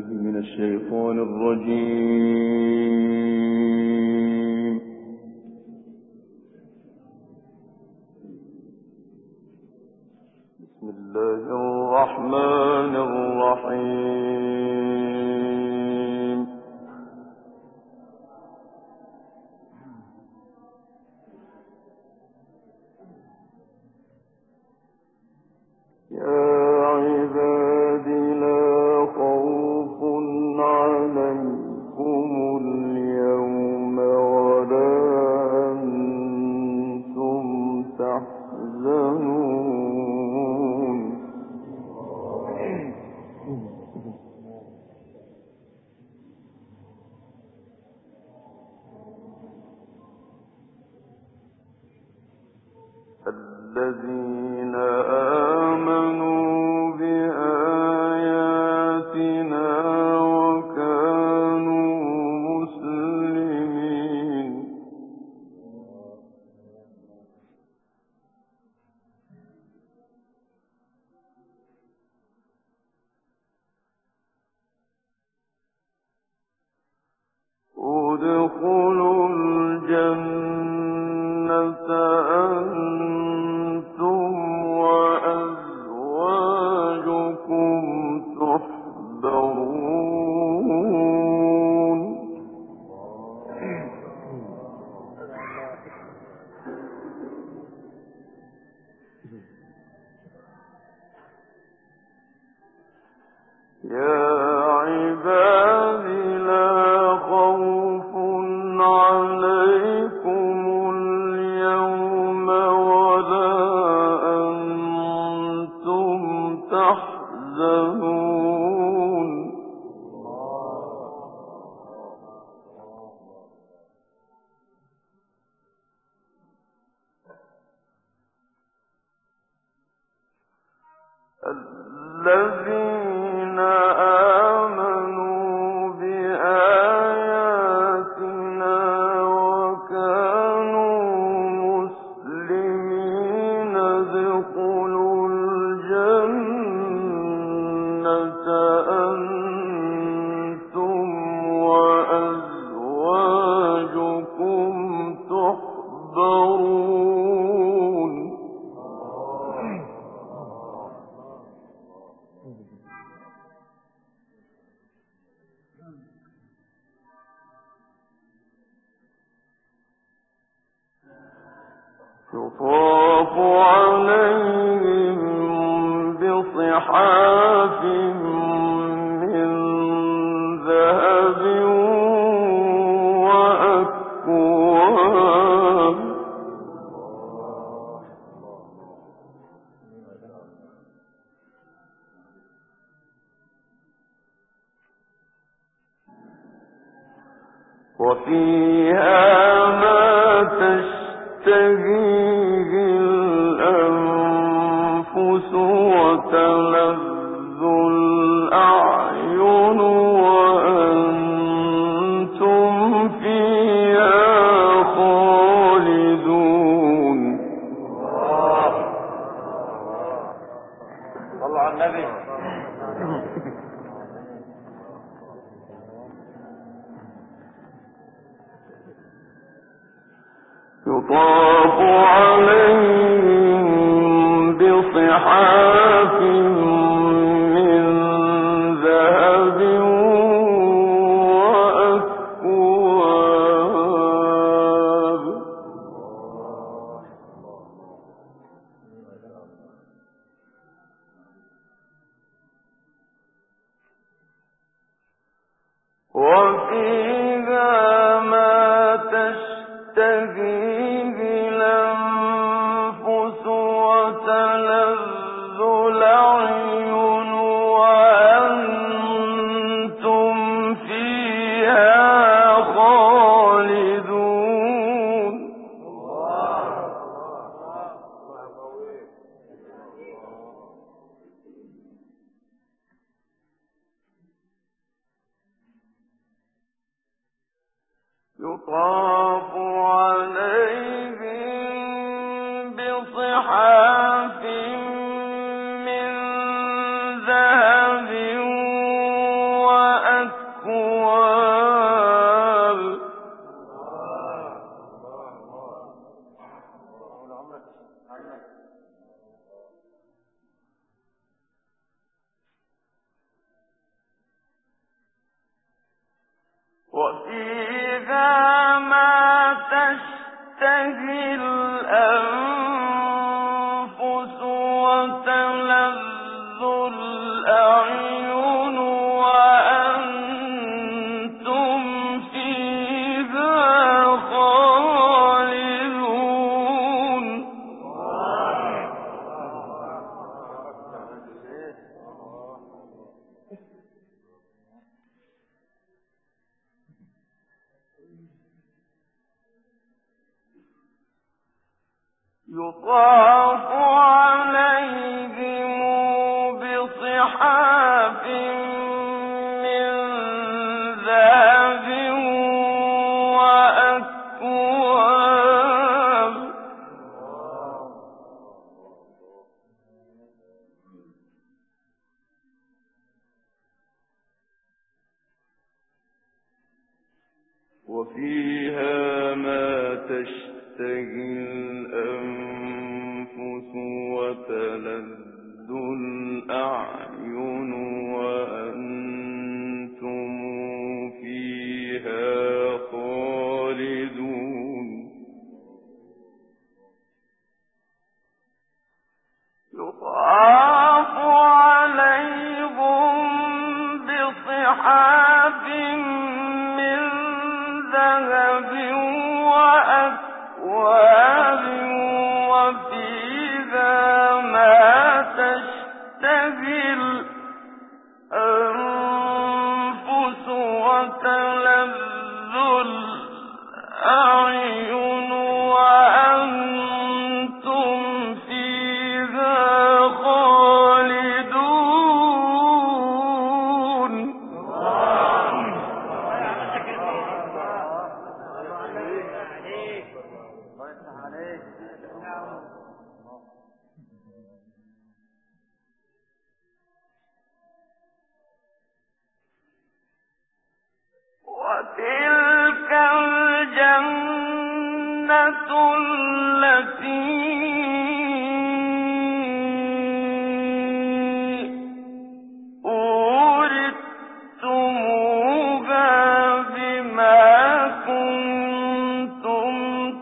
من الشيطان الرجيم. بسم الله الرحمن الرحيم. يا عباد لا خوف عليكم اليوم ولا أنتم تحزنون. الذين آمنوا بآياتنا وكانوا مسلمين. ادخلوا الجنة أنتم وأزواجكم تحبرون. يا عباد لا خوف عليكم اليوم ولا أنتم تحزنون. الذين آمنوا بآياتنا وكانوا مسلمين ادخلوا الجنة أنتم وأزواجكم تحبرون. يطاف عليهم بصحاف من ذهب وأكواب. وفيها ما تشتهيه الأنفس وتلذ الأعين وأنتم فيها خالدون. صلوا على النبي. يطاف عليهم بصحاف من ذهب وأكواب. وفيها ما تشتهيه الأنفس وتلذ الأعين وأنتم فيها خالدون. يطاف عليهم بصحاف من ذهب وفيها ما تشتهي الأنفس وتلذ الأعين وأنتم فيها خالدون. يطاف عليهم بصحاف من ذهب وأكواب وفيها ما تشتهي الأنفس وتلذ الأعين وأنتم فيها خالدون. يطاف عليهم بصحاف من ذهب وأكواب وفيها ما تشتهي الأنفس وتلذ الأعين وأنتم فيها خالدون. وتلك الجنة التي أورثتموها بما كنتم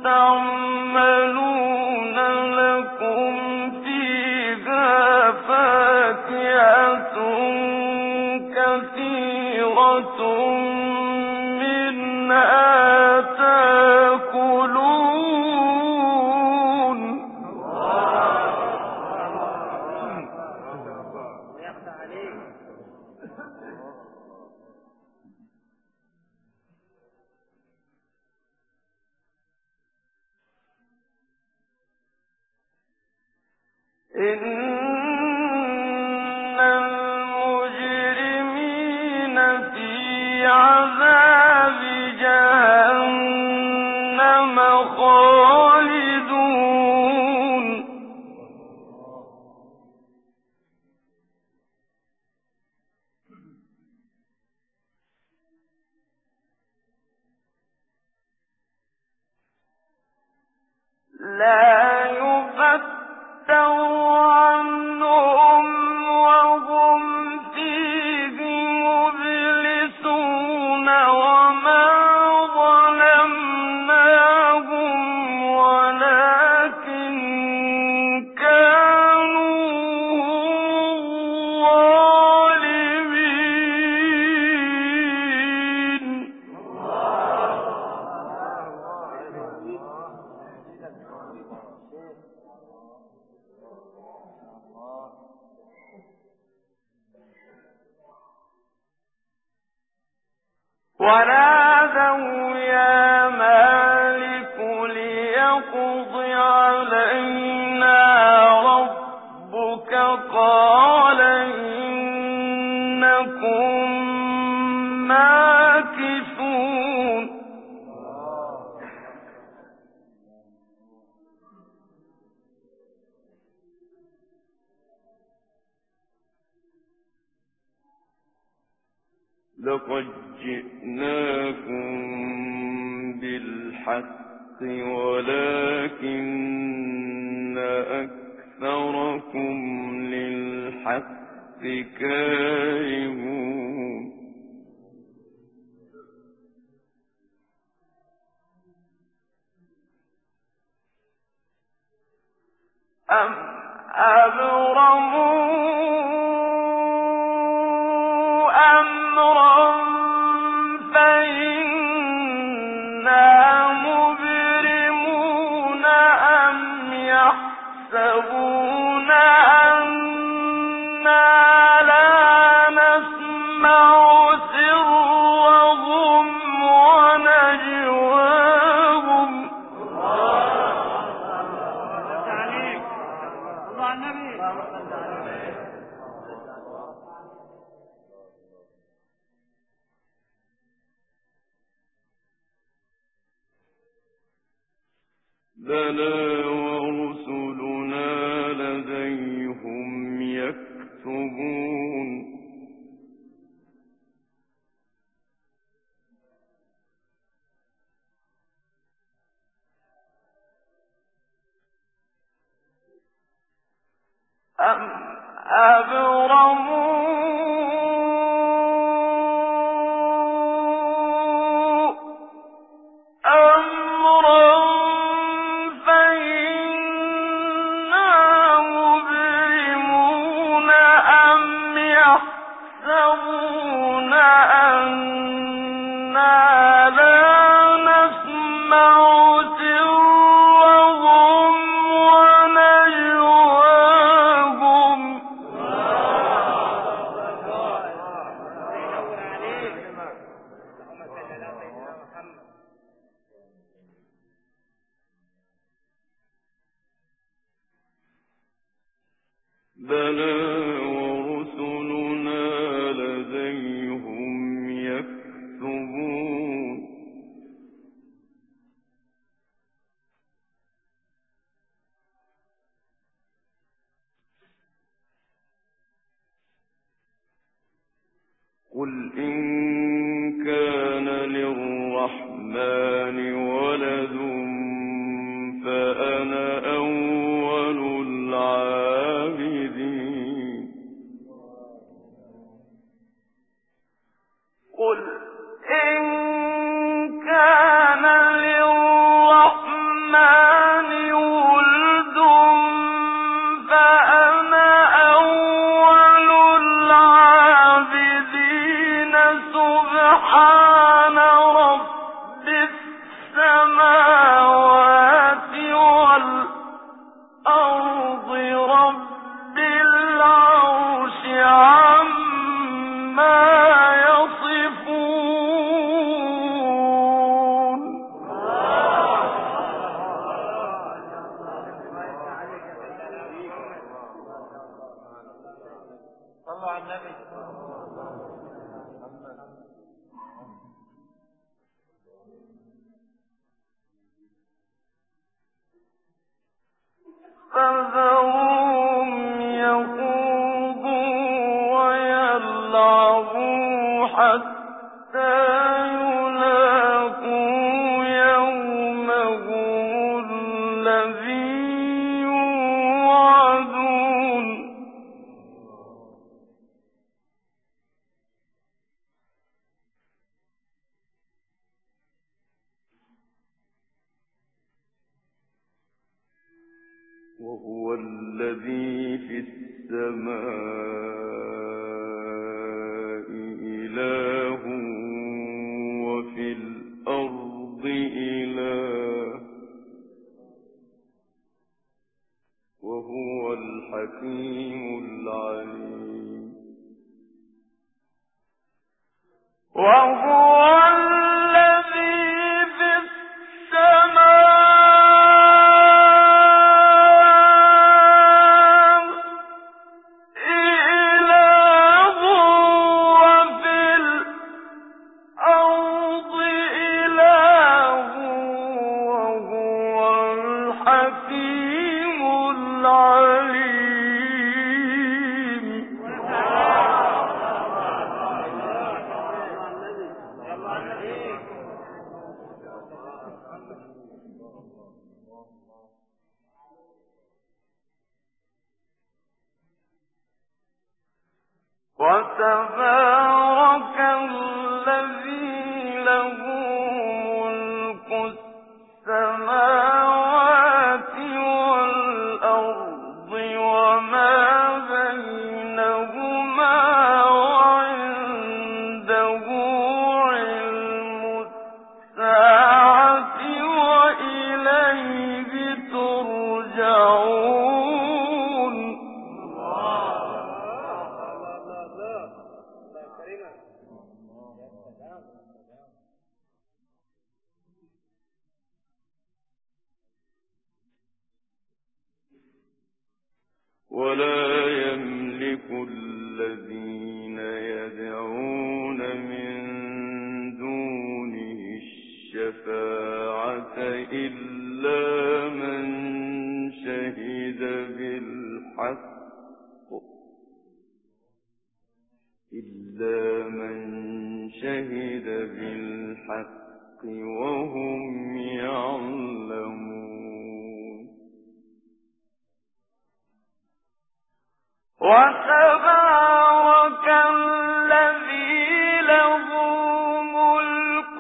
تعملون لكم فيها فاكهة كثيرة منها تأكلون. إن المجرمين في عذاب جهنم خالدون. لا يفتر عنهم وهم فيه مبلسون وما ظلمناهم ولكن كانوا ظالمين. ونادوا يا مالك ليقض علينا ربك قال إنكم ماكثون. لقد جئناكم بالحق ولكن أكثركم للحق كارهون. سرهم ونجواهم بلى ورسلنا لديهم يكتبون أم أبرموا أمرا فإنا مبرمون أم يحسبون أنا لا نسمع سرهم ونجواهم بلى ورسلنا لديهم يكتبون قل إن كان للرحمن ولد فأنا أول العابدين قل إن كان للرحمن ولد فأنا أول العابدين سبحان رب السماوات والأرض رب العرش عما يصفون صلوا على النبي فذرهم يخوضوا ويلعبوا حتى يلاقوا يومهم الذي يوعدون وهو الذي في السماء إله وفي الأرض إله وهو الحكيم العليم وهو الذي في السماء وتبارك الذي له ملك السماوات والأرض وما بينهما وعنده علم الساعة وإليه ترجعون ولا يملك الذين يدعون من دونه الشفاعة إلا من شهد بالحق وهم يعلمون. وتبارك الذي له ملك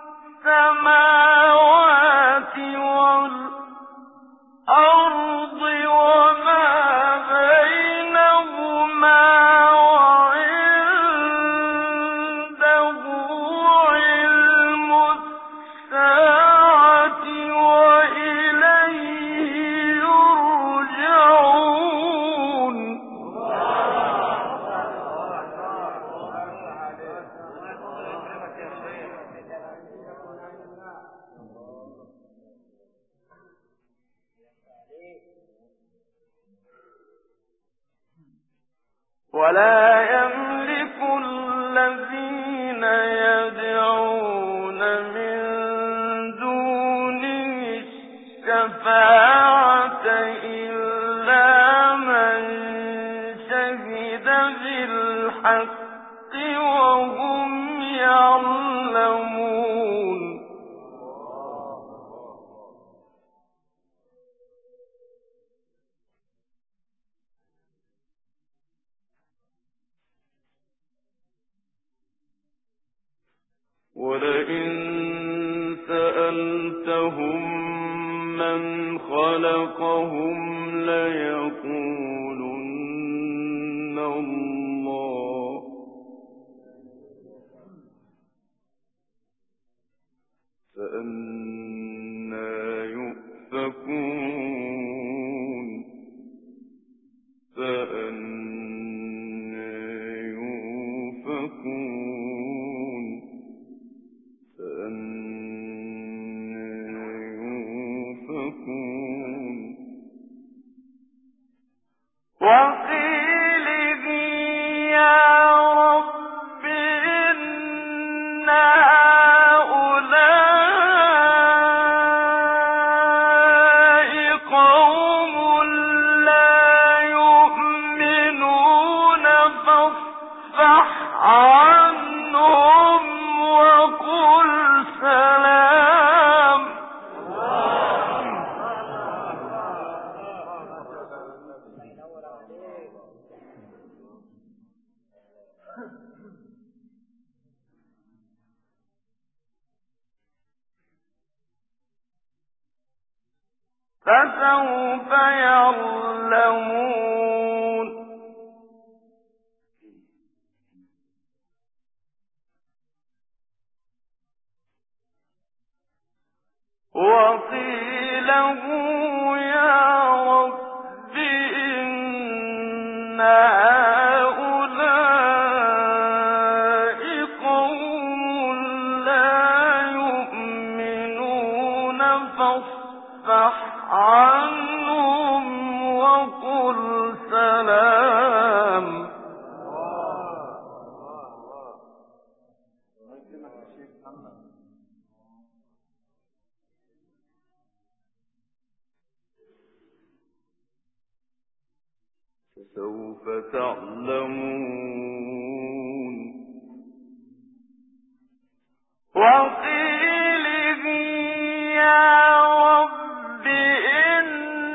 السماوات والأرض وما بينهما وعنده علم الساعة وإليه يرجعون. ولا يملك الذين يدعون من دونه الشفاعة إلا من شهد بالحق وهم يعلمون. ولئن سألتهم من خلقهم ليقولن الله فأنى يؤفكون وقيله يا رب إن هؤلاء قوم لا يؤمنون فاصفح عنهم وقل سلام. فسوف يعلمون. وقيله يا رب إن هؤلاء قوم لا يؤمنون فاصفح عنهم وقل سلام. فسوف تعلمون. وقيله يا رب إن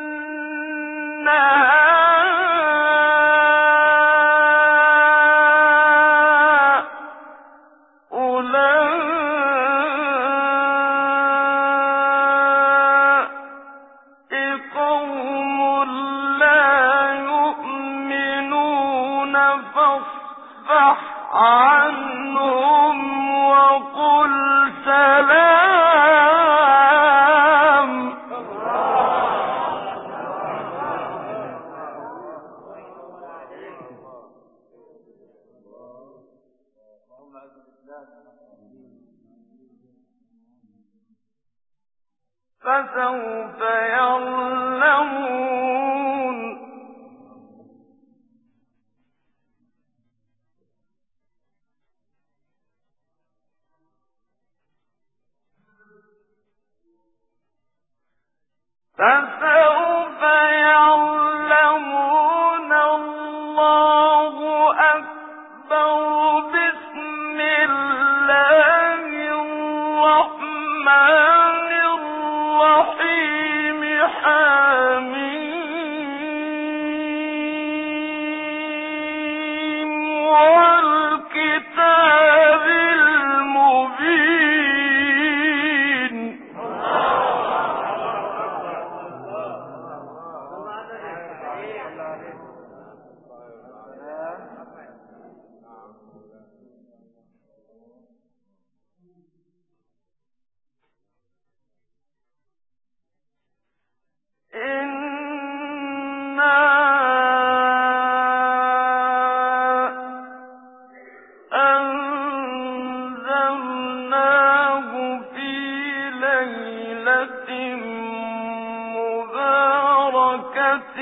هؤلاء قوم لا يؤمنون فاصفح عنهم وقل سلام. فسوف يعلمون الله أكبر بسم الله الرحمن الرحيم حميم والكتاب المبين أنزلناه في ليلة مباركة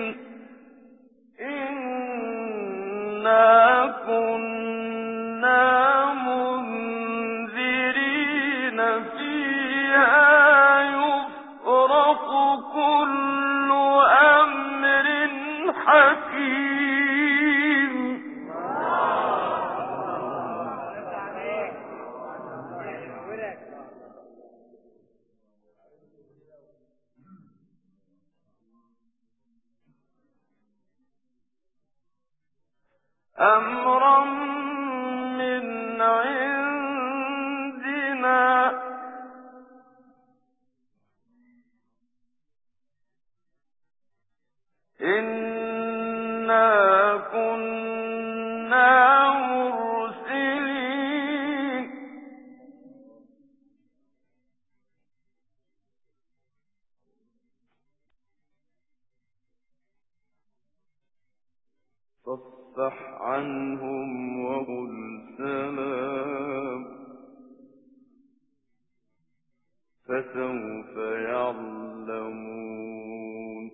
إنا كنا منذرين فيها يفرق كل أمر حكيم أمرا من عندنا إنا كنا مرسلين فاصفح عنهم وقل سلام فسوف يعلمون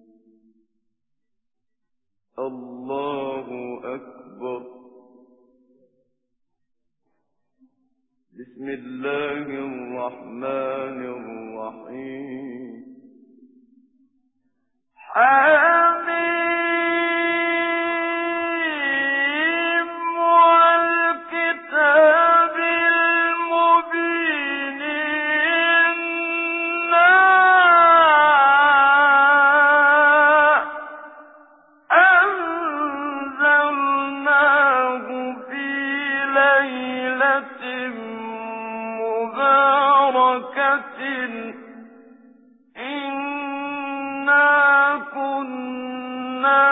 الله أكبر بسم الله الرحمن الرحيم حميم والكتاب المبين إنا أنزلناه في ليلة مباركة إنا كنا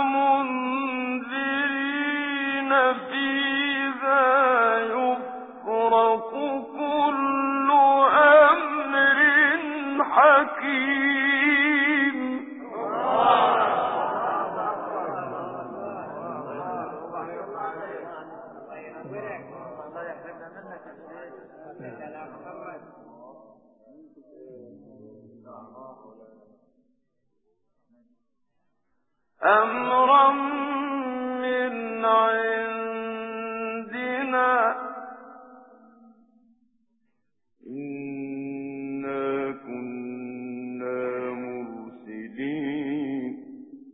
منذرين فيها يفرق كل أمر حكيم أمرا من عندنا إنا كنا مرسلين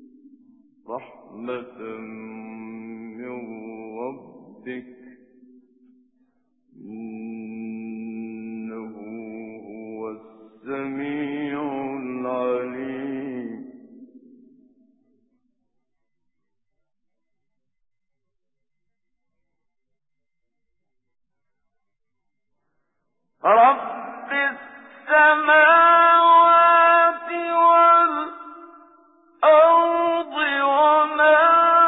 رحمة من ربك إنه هو السميع العليم رب السماوات والأرض وما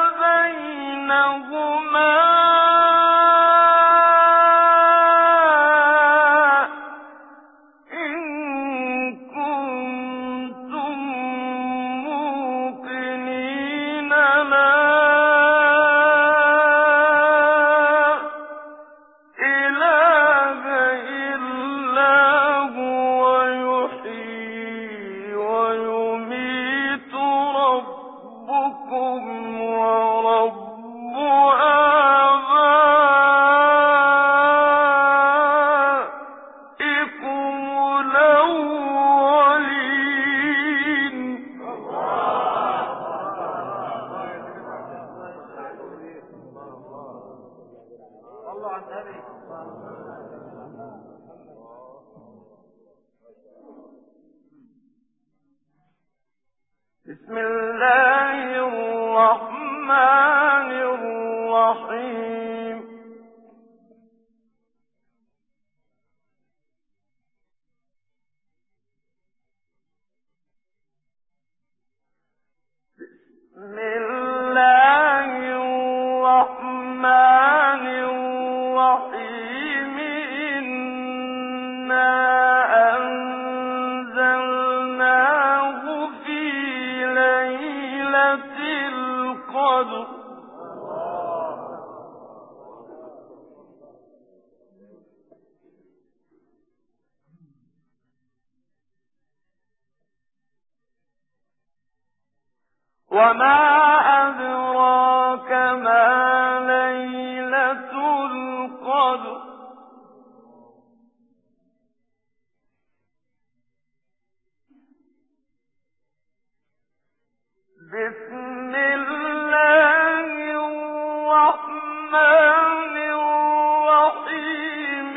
بينهما إن كنتم موقنين لا بسم الله الرحمن الرحيم بسم الله الرحمن الرحيم إنا أنزلناه في ليلة القدر وما أدراك ما ليلة القدر بسم الله الرحمن الرحيم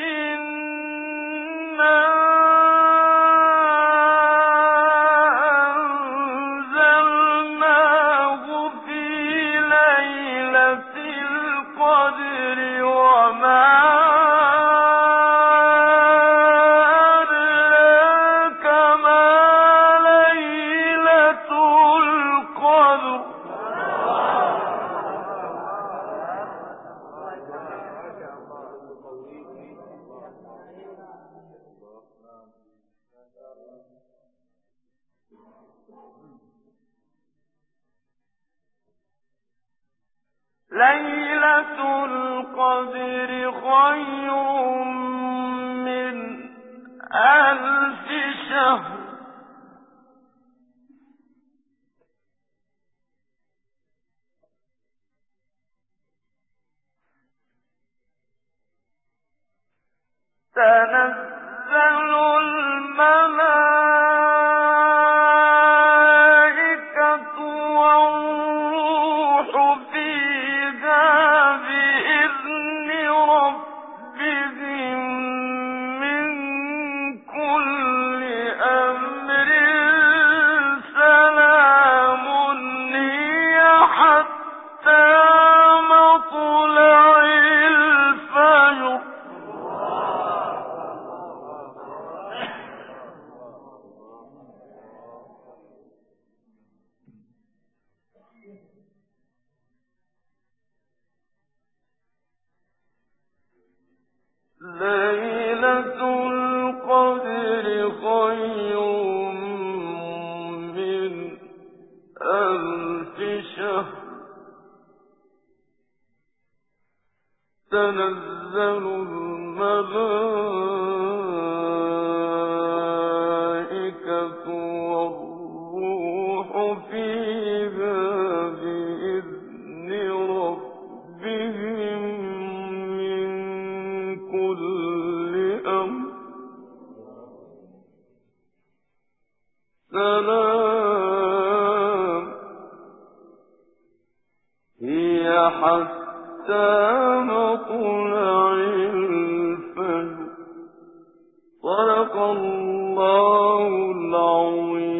إنا أنزلناه في ليلة القدر وما أدراك ما ليلة القدر ليلة القدر خير من 1000 شهر تنزل الملائكة والروح فيها بإذن ربهم من كل أمر سلام هي حتى مطلع الفجر ليلة القدر خير من 1000 شهر تنزل الملائكة والروح فيها بإذن ربهم من كل أمر سلام هي حتى مطلع الفجر صدق الله العظيم